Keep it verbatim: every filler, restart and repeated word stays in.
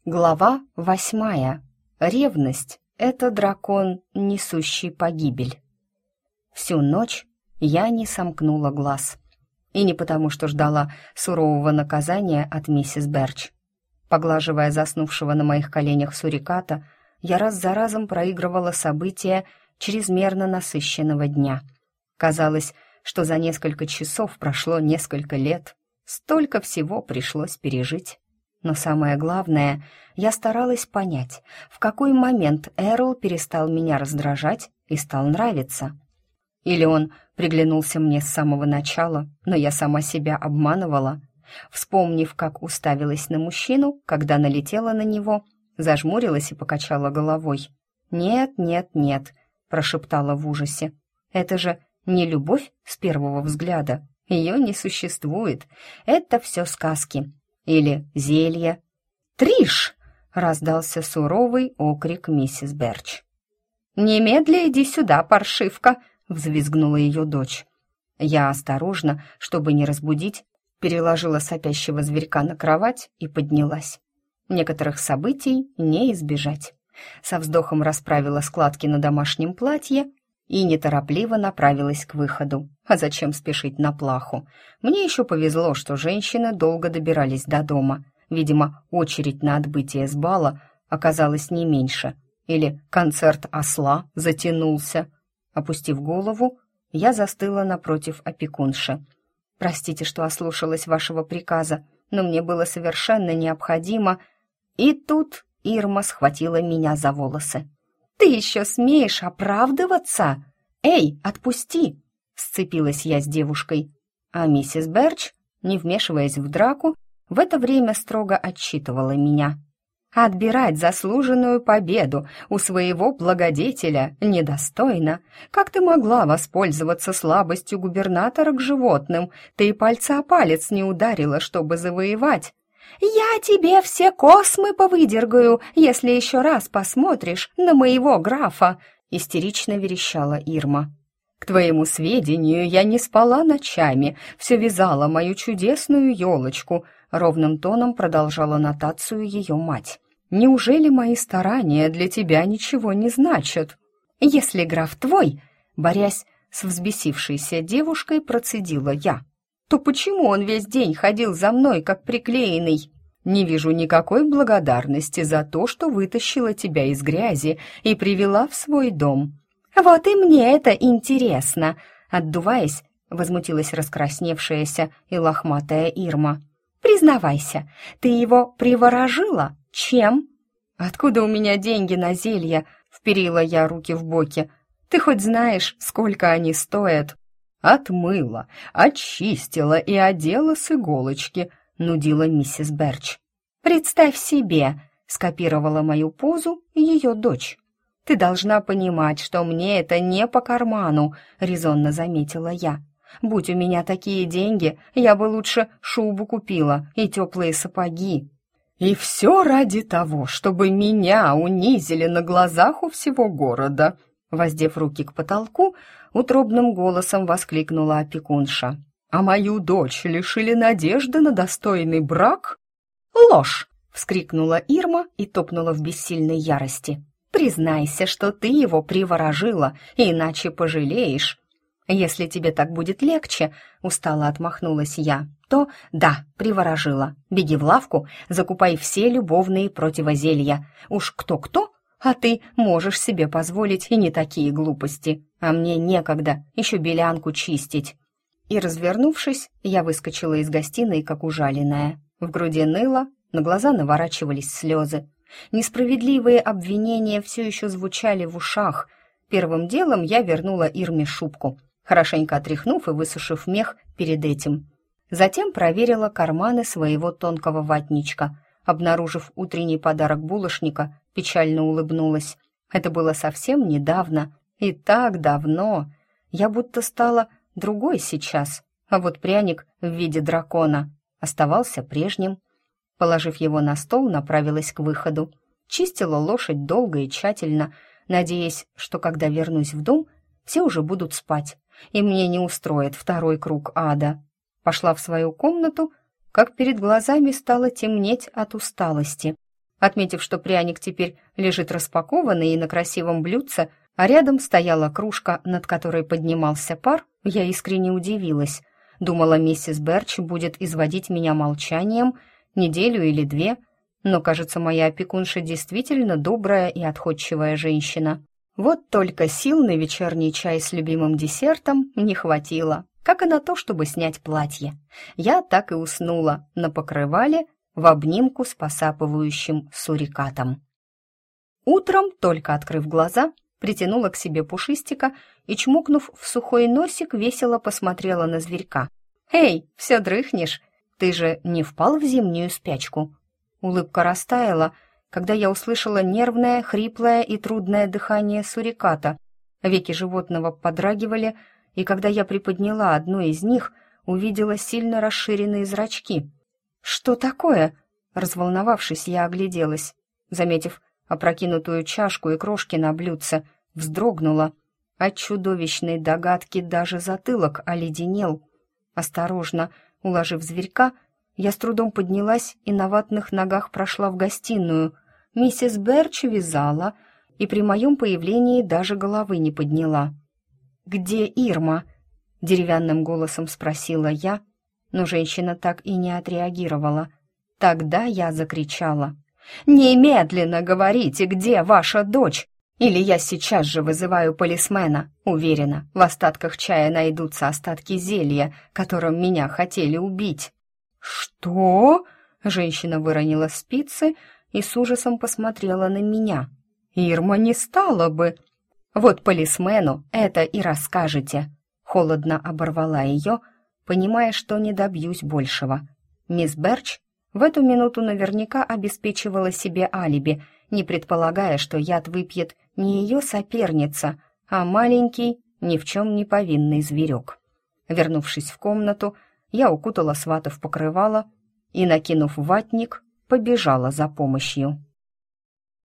Глава восьмая. Ревность — это дракон, несущий погибель. Всю ночь я не сомкнула глаз. И не потому, что ждала сурового наказания от миссис Берч. Поглаживая заснувшего на моих коленях суриката, я раз за разом проигрывала события чрезмерно насыщенного дня. Казалось, что за несколько часов прошло несколько лет. Столько всего пришлось пережить. Но самое главное, я старалась понять, в какой момент Эрл перестал меня раздражать и стал нравиться. Или он приглянулся мне с самого начала, но я сама себя обманывала. Вспомнив, как уставилась на мужчину, когда налетела на него, зажмурилась и покачала головой. «Нет, нет, нет», — прошептала в ужасе. «Это же не любовь с первого взгляда. Ее не существует. Это все сказки. Или зелье». «Триш!» — раздался суровый окрик миссис Берч. «Немедля иди сюда, паршивка!» — взвизгнула ее дочь. Я осторожно, чтобы не разбудить, переложила сопящего зверька на кровать и поднялась. Некоторых событий не избежать. Со вздохом расправила складки на домашнем платье и неторопливо направилась к выходу. А зачем спешить на плаху? Мне еще повезло, что женщины долго добирались до дома. Видимо, очередь на отбытие с бала оказалась не меньше. Или концерт осла затянулся. Опустив голову, я застыла напротив опекунши. «Простите, что ослушалась вашего приказа, но мне было совершенно необходимо...» И тут Ирма схватила меня за волосы. «Ты еще смеешь оправдываться? Эй, отпусти!» Сцепилась я с девушкой. А миссис Берч, не вмешиваясь в драку, в это время строго отчитывала меня. «Отбирать заслуженную победу у своего благодетеля недостойно. Как ты могла воспользоваться слабостью губернатора к животным? Ты и пальца о палец не ударила, чтобы завоевать. Я тебе все космы повыдергаю, если еще раз посмотришь на моего графа!» истерично верещала Ирма. «К твоему сведению, я не спала ночами, все вязала мою чудесную елочку», ровным тоном продолжала нотацию ее мать. «Неужели мои старания для тебя ничего не значат?» «Если граф твой», борясь с взбесившейся девушкой, процедила я, «то почему он весь день ходил за мной, как приклеенный?» «Не вижу никакой благодарности за то, что вытащила тебя из грязи и привела в свой дом». «Вот и мне это интересно!» Отдуваясь, возмутилась раскрасневшаяся и лохматая Ирма. «Признавайся, ты его приворожила? Чем?» «Откуда у меня деньги на зелья?» Вперила я руки в боки. «Ты хоть знаешь, сколько они стоят?» «Отмыла, очистила и одела с иголочки», нудила миссис Берч. «Представь себе!» скопировала мою позу ее дочь. «Ты должна понимать, что мне это не по карману», — резонно заметила я. «Будь у меня такие деньги, я бы лучше шубу купила и теплые сапоги». «И все ради того, чтобы меня унизили на глазах у всего города», — воздев руки к потолку, утробным голосом воскликнула опекунша. «А мою дочь лишили надежды на достойный брак?» «Ложь!» — вскрикнула Ирма и топнула в бессильной ярости. «Признайся, что ты его приворожила, иначе пожалеешь». «Если тебе так будет легче», — устало отмахнулась я, «то да, приворожила. Беги в лавку, закупай все любовные противозелья. Уж кто-кто, а ты можешь себе позволить и не такие глупости. А мне некогда, еще белянку чистить». И, развернувшись, я выскочила из гостиной, как ужаленная. В груди ныло, на глаза наворачивались слезы. Несправедливые обвинения все еще звучали в ушах. Первым делом я вернула Ирме шубку, хорошенько отряхнув и высушив мех перед этим. Затем проверила карманы своего тонкого ватничка. Обнаружив утренний подарок булочника, печально улыбнулась. Это было совсем недавно. И так давно. Я будто стала другой сейчас, а вот пряник в виде дракона оставался прежним. Положив его на стол, направилась к выходу. Чистила лошадь долго и тщательно, надеясь, что когда вернусь в дом, все уже будут спать, и мне не устроит второй круг ада. Пошла в свою комнату, как перед глазами стало темнеть от усталости. Отметив, что пряник теперь лежит распакованный и на красивом блюдце, а рядом стояла кружка, над которой поднимался пар, я искренне удивилась. Думала, миссис Берч будет изводить меня молчанием неделю или две, но, кажется, моя опекунша действительно добрая и отходчивая женщина. Вот только сил на вечерний чай с любимым десертом не хватило, как и на то, чтобы снять платье. Я так и уснула на покрывале в обнимку с посапывающим сурикатом. Утром, только открыв глаза, притянула к себе пушистика и, чмокнув в сухой носик, весело посмотрела на зверька. «Эй, все дрыхнешь? Ты же не впал в зимнюю спячку?» Улыбка растаяла, когда я услышала нервное, хриплое и трудное дыхание суриката. Веки животного подрагивали, и когда я приподняла одну из них, увидела сильно расширенные зрачки. «Что такое?» Разволновавшись, я огляделась. Заметив опрокинутую чашку и крошки на блюдце, вздрогнула. От чудовищной догадки даже затылок оледенел. Осторожно уложив зверька, я с трудом поднялась и на ватных ногах прошла в гостиную. Миссис Берч вязала, и при моем появлении даже головы не подняла. «Где Ирма?» — деревянным голосом спросила я, но женщина так и не отреагировала. Тогда я закричала: «Немедленно говорите, где ваша дочь, или я сейчас же вызываю полисмена. Уверена, в остатках чая найдутся остатки зелья, которым меня хотели убить». «Что?» — женщина выронила спицы и с ужасом посмотрела на меня. «Ирма не стала бы...» «Вот полисмену это и расскажете», — холодно оборвала ее, понимая, что не добьюсь большего. Мисс Берч в эту минуту наверняка обеспечивала себе алиби, не предполагая, что яд выпьет не ее соперница, а маленький, ни в чем не повинный зверек. Вернувшись в комнату, я укутала свата в покрывало и, накинув ватник, побежала за помощью.